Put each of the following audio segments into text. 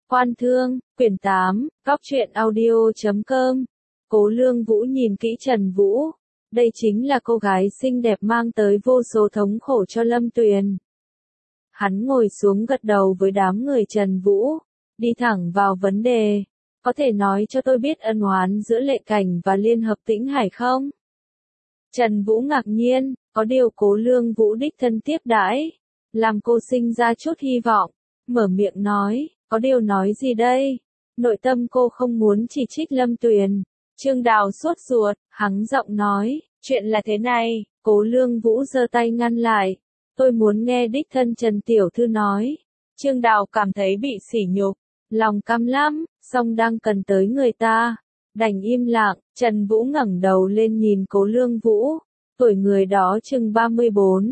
Quan Thương, quyển 8, Góc truyện audio.com. Cố Lương Vũ nhìn kỹ Trần Vũ. Đây chính là cô gái xinh đẹp mang tới vô số thống khổ cho Lâm Tuyền. Hắn ngồi xuống gật đầu với đám người Trần Vũ, đi thẳng vào vấn đề. Có thể nói cho tôi biết ân oán giữa Lệ Cảnh và Liên Hợp Tĩnh Hải không? Trần Vũ ngạc nhiên, có điều Cố Lương Vũ đích thân tiếp đãi, làm cô sinh ra chút hy vọng, mở miệng nói, có điều nói gì đây? Nội tâm cô không muốn chỉ trích Lâm Tuyền. Trương Đào sốt ruột, hắng giọng nói, chuyện là thế này. Cố Lương Vũ giơ tay ngăn lại, tôi muốn nghe đích thân Trần Tiểu Thư nói. Trương Đào cảm thấy bị sỉ nhục, lòng căm lắm, song đang cần tới người ta, đành im lặng. Trần Vũ ngẩng đầu lên nhìn Cố Lương Vũ, tuổi người đó chừng 34,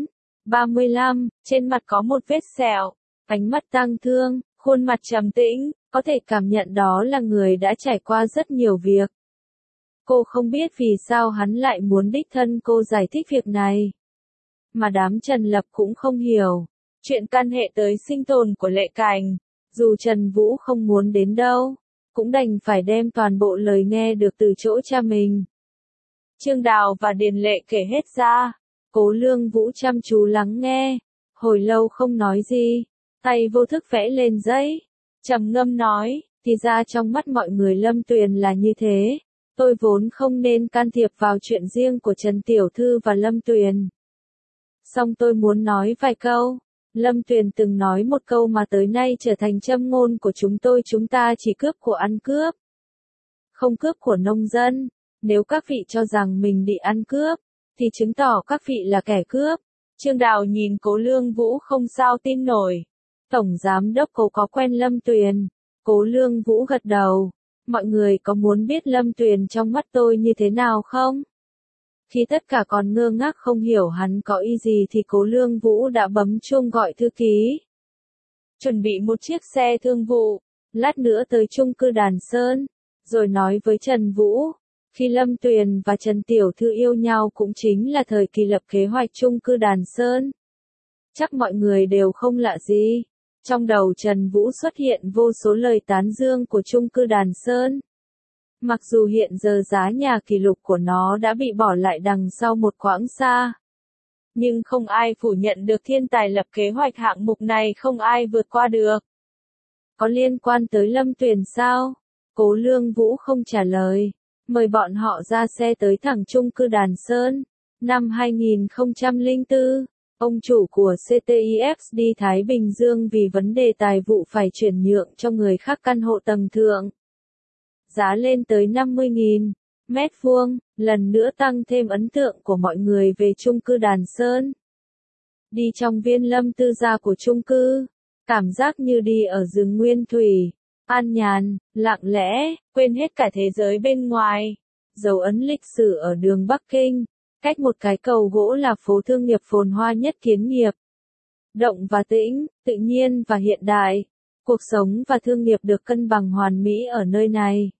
35, trên mặt có một vết sẹo, ánh mắt tang thương, khuôn mặt trầm tĩnh, có thể cảm nhận đó là người đã trải qua rất nhiều việc. Cô không biết vì sao hắn lại muốn đích thân cô giải thích việc này. Mà đám Trần Lập cũng không hiểu. Chuyện căn hệ tới sinh tồn của Lệ Cảnh, dù Trần Vũ không muốn đến đâu, cũng đành phải đem toàn bộ lời nghe được từ chỗ cha mình. Trương Đào và Điền Lệ kể hết ra. Cố Lương Vũ chăm chú lắng nghe, hồi lâu không nói gì, tay vô thức vẽ lên giấy, trầm ngâm nói, thì ra trong mắt mọi người Lâm Tuyền là như thế. Tôi vốn không nên can thiệp vào chuyện riêng của Trần Tiểu Thư và Lâm Tuyền. Song tôi muốn nói vài câu. Lâm Tuyền từng nói một câu mà tới nay trở thành châm ngôn của chúng ta chỉ cướp của ăn cướp, không cướp của nông dân. Nếu các vị cho rằng mình bị ăn cướp, thì chứng tỏ các vị là kẻ cướp. Trương Đào nhìn Cố Lương Vũ không sao tin nổi. Tổng Giám Đốc Cố có quen Lâm Tuyền? Cố Lương Vũ gật đầu. Mọi người có muốn biết Lâm Tuyền trong mắt tôi như thế nào không? Khi tất cả còn ngơ ngác không hiểu hắn có ý gì thì Cố Lương Vũ đã bấm chuông gọi thư ký. Chuẩn bị một chiếc xe thương vụ, lát nữa tới chung cư Đàn Sơn, rồi nói với Trần Vũ. Khi Lâm Tuyền và Trần Tiểu Thư yêu nhau cũng chính là thời kỳ lập kế hoạch chung cư Đàn Sơn. Chắc mọi người đều không lạ gì. Trong đầu Trần Vũ xuất hiện vô số lời tán dương của chung cư Đàn Sơn. Mặc dù hiện giờ giá nhà kỷ lục của nó đã bị bỏ lại đằng sau một quãng xa, nhưng không ai phủ nhận được thiên tài lập kế hoạch hạng mục này không ai vượt qua được. Có liên quan tới Lâm Tuyền sao? Cố Lương Vũ không trả lời, mời bọn họ ra xe tới thẳng chung cư Đàn Sơn. Năm 2004, ông chủ của CTIF đi Thái Bình Dương vì vấn đề tài vụ phải chuyển nhượng cho người khác căn hộ tầng thượng. Giá lên tới 50.000 mét vuông, lần nữa tăng thêm ấn tượng của mọi người về chung cư Đàn Sơn. Đi trong viên lâm tư gia của chung cư, cảm giác như đi ở rừng nguyên thủy, an nhàn, lặng lẽ, quên hết cả thế giới bên ngoài. Dấu ấn lịch sử ở đường Bắc Kinh, cách một cái cầu gỗ là phố thương nghiệp phồn hoa nhất Kiến Nghiệp. Động và tĩnh, tự nhiên và hiện đại, cuộc sống và thương nghiệp được cân bằng hoàn mỹ ở nơi này.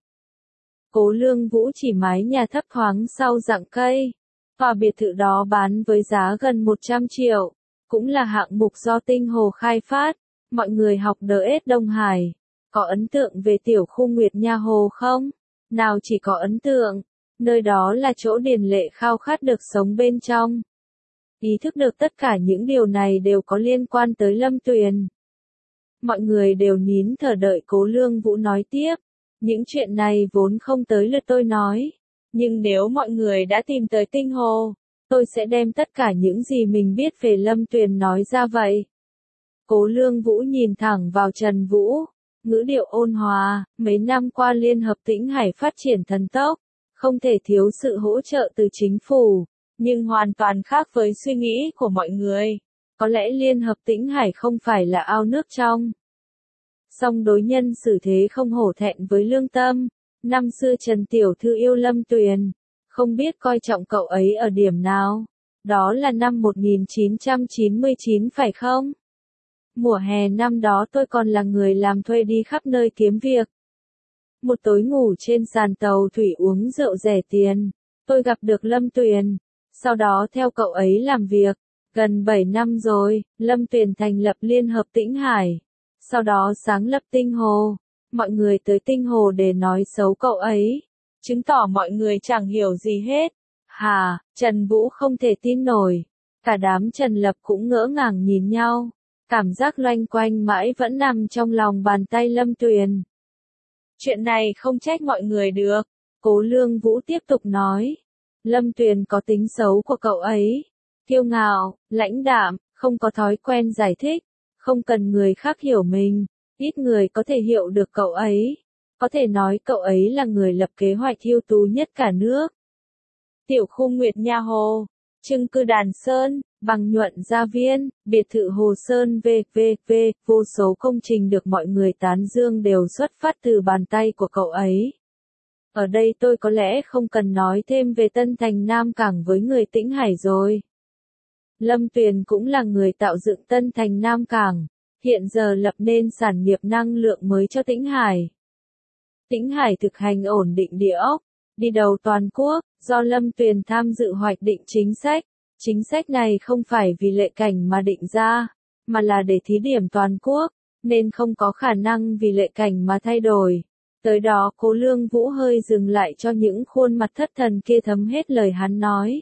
Cố Lương Vũ chỉ mái nhà thấp thoáng sau rặng cây. Tòa biệt thự đó bán với giá gần 100 triệu, cũng là hạng mục do Tinh Hồ khai phát. Mọi người học DS Đông Hải, có ấn tượng về tiểu khu Nguyệt Nha Hồ không? Nào chỉ có ấn tượng, nơi đó là chỗ Điền Lệ khao khát được sống bên trong. Ý thức được tất cả những điều này đều có liên quan tới Lâm Tuyền. Mọi người đều nín thở đợi Cố Lương Vũ nói tiếp. Những chuyện này vốn không tới lượt tôi nói. Nhưng nếu mọi người đã tìm tới Tinh Hồ, tôi sẽ đem tất cả những gì mình biết về Lâm Tuyền nói ra vậy. Cố Lương Vũ nhìn thẳng vào Trần Vũ, ngữ điệu ôn hòa. Mấy năm qua Liên Hợp Tĩnh Hải phát triển thần tốc, không thể thiếu sự hỗ trợ từ chính phủ, nhưng hoàn toàn khác với suy nghĩ của mọi người. Có lẽ Liên Hợp Tĩnh Hải không phải là ao nước trong. Song đối nhân xử thế không hổ thẹn với lương tâm. Năm xưa Trần Tiểu Thư yêu Lâm Tuyền, không biết coi trọng cậu ấy ở điểm nào. Đó là năm 1999 phải không? Mùa hè năm đó tôi còn là người làm thuê đi khắp nơi kiếm việc. Một tối ngủ trên sàn tàu thủy uống rượu rẻ tiền, tôi gặp được Lâm Tuyền, sau đó theo cậu ấy làm việc. Gần 7 năm rồi, Lâm Tuyền thành lập Liên Hợp Tĩnh Hải, sau đó sáng lập Tinh Hồ. mọi người tới Tinh Hồ để nói xấu cậu ấy, chứng tỏ mọi người chẳng hiểu gì hết. Hà, Trần Vũ không thể tin nổi. Cả đám Trần Lập cũng ngỡ ngàng nhìn nhau. Cảm giác loanh quanh mãi vẫn nằm trong lòng bàn tay Lâm Tuyền. Chuyện này không trách mọi người được. Cố Lương Vũ tiếp tục nói. Lâm Tuyền có tính xấu của cậu ấy. Kiêu ngạo, lãnh đạm, không có thói quen giải thích. Không cần người khác hiểu mình. Ít người có thể hiểu được cậu ấy. Có thể nói cậu ấy là người lập kế hoạch ưu tú nhất cả nước. Tiểu khu Nguyệt Nha Hồ, chung cư Đàn Sơn, Bằng Nhuận Gia Viên, biệt thự Hồ Sơn v.v.v. Vô số công trình được mọi người tán dương đều xuất phát từ bàn tay của cậu ấy. Ở đây tôi có lẽ không cần nói thêm về Tân Thành Nam Cảng với người Tĩnh Hải rồi. Lâm Tuyền cũng là người tạo dựng Tân Thành Nam Cảng, hiện giờ lập nên sản nghiệp năng lượng mới cho Tĩnh Hải. Tĩnh Hải thực hành ổn định địa ốc, đi đầu toàn quốc, do Lâm Tuyền tham dự hoạch định chính sách. Chính sách này không phải vì Lệ Cảnh mà định ra, mà là để thí điểm toàn quốc, nên không có khả năng vì Lệ Cảnh mà thay đổi. Tới đó Cố Lương Vũ hơi dừng lại cho những khuôn mặt thất thần kia thấm hết lời hắn nói.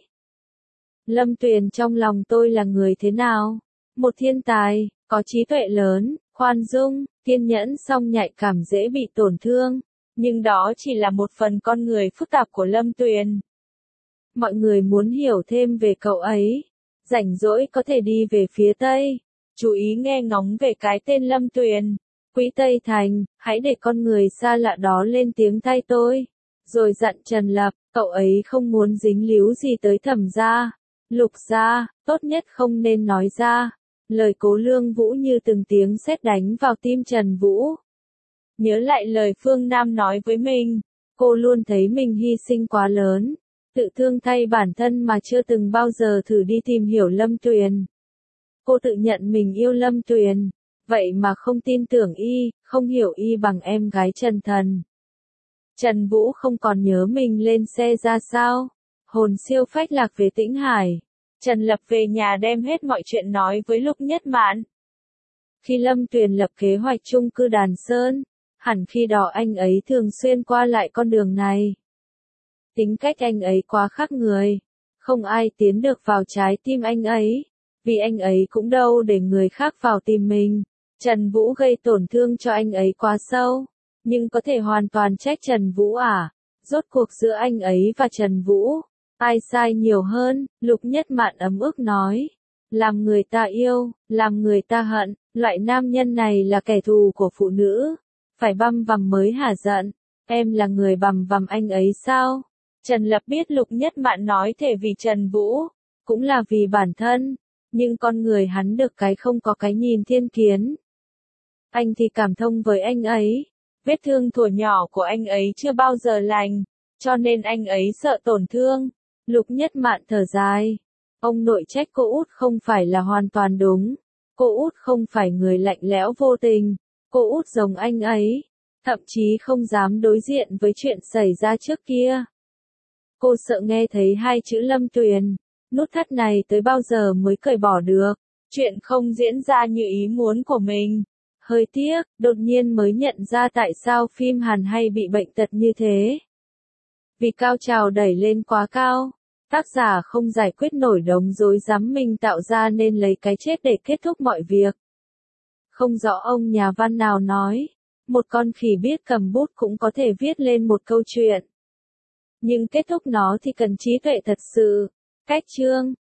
Lâm Tuyền trong lòng tôi là người thế nào? Một thiên tài, có trí tuệ lớn, khoan dung, kiên nhẫn song nhạy cảm dễ bị tổn thương. Nhưng đó chỉ là một phần con người phức tạp của Lâm Tuyền. Mọi người muốn hiểu thêm về cậu ấy. Rảnh rỗi có thể đi về phía Tây. Chú ý nghe ngóng về cái tên Lâm Tuyền. Quỹ Tây Thành, hãy để con người xa lạ đó lên tiếng thay tôi. Rồi dặn Trần Lập, cậu ấy không muốn dính líu gì tới Thẩm gia, Lục gia, tốt nhất không nên nói ra. Lời Cố Lương Vũ như từng tiếng sét đánh vào tim Trần Vũ. Nhớ lại lời Phương Nam nói với mình, cô luôn thấy mình hy sinh quá lớn, tự thương thay bản thân mà chưa từng bao giờ thử đi tìm hiểu Lâm Tuyền. Cô tự nhận mình yêu Lâm Tuyền, vậy mà không tin tưởng y, không hiểu y bằng em gái Trần Thần. Trần Vũ không còn nhớ mình lên xe ra sao, hồn siêu phách lạc về Tĩnh Hải. Trần Lập về nhà đem hết mọi chuyện nói với Lục Nhất Mạn. Khi Lâm Tuyền lập kế hoạch chung cư Đàn Sơn, hẳn khi đó anh ấy thường xuyên qua lại con đường này. Tính cách anh ấy quá khác người, không ai tiến được vào trái tim anh ấy, vì anh ấy cũng đâu để người khác vào tìm mình. Trần Vũ gây tổn thương cho anh ấy quá sâu, nhưng có thể hoàn toàn trách Trần Vũ à? Rốt cuộc giữa anh ấy và Trần Vũ, ai sai nhiều hơn? Lục Nhất Mạn ấm ức nói. Làm người ta yêu, làm người ta hận, loại nam nhân này là kẻ thù của phụ nữ. Phải băm vằm mới hả giận. Em là người bằm vằm anh ấy sao? Trần Lập biết Lục Nhất Mạn nói thể vì Trần Vũ, cũng là vì bản thân, nhưng con người hắn được cái không có cái nhìn thiên kiến. Anh thì cảm thông với anh ấy, vết thương thuở nhỏ của anh ấy chưa bao giờ lành, cho nên anh ấy sợ tổn thương. Lục Nhất Mạn thở dài. Ông nội trách cô út không phải là hoàn toàn đúng. Cô út không phải người lạnh lẽo vô tình. Cô út giống anh ấy, thậm chí không dám đối diện với chuyện xảy ra trước kia. Cô sợ nghe thấy hai chữ Lâm Tuyền, nút thắt này tới bao giờ mới cởi bỏ được. Chuyện không diễn ra như ý muốn của mình. Hơi tiếc, đột nhiên mới nhận ra tại sao phim Hàn hay bị bệnh tật như thế. Vì cao trào đẩy lên quá cao, tác giả không giải quyết nổi đống rối rắm mình tạo ra nên lấy cái chết để kết thúc mọi việc. Không rõ ông nhà văn nào nói, một con khỉ biết cầm bút cũng có thể viết lên một câu chuyện. Nhưng kết thúc nó thì cần trí tuệ thật sự. Cách chương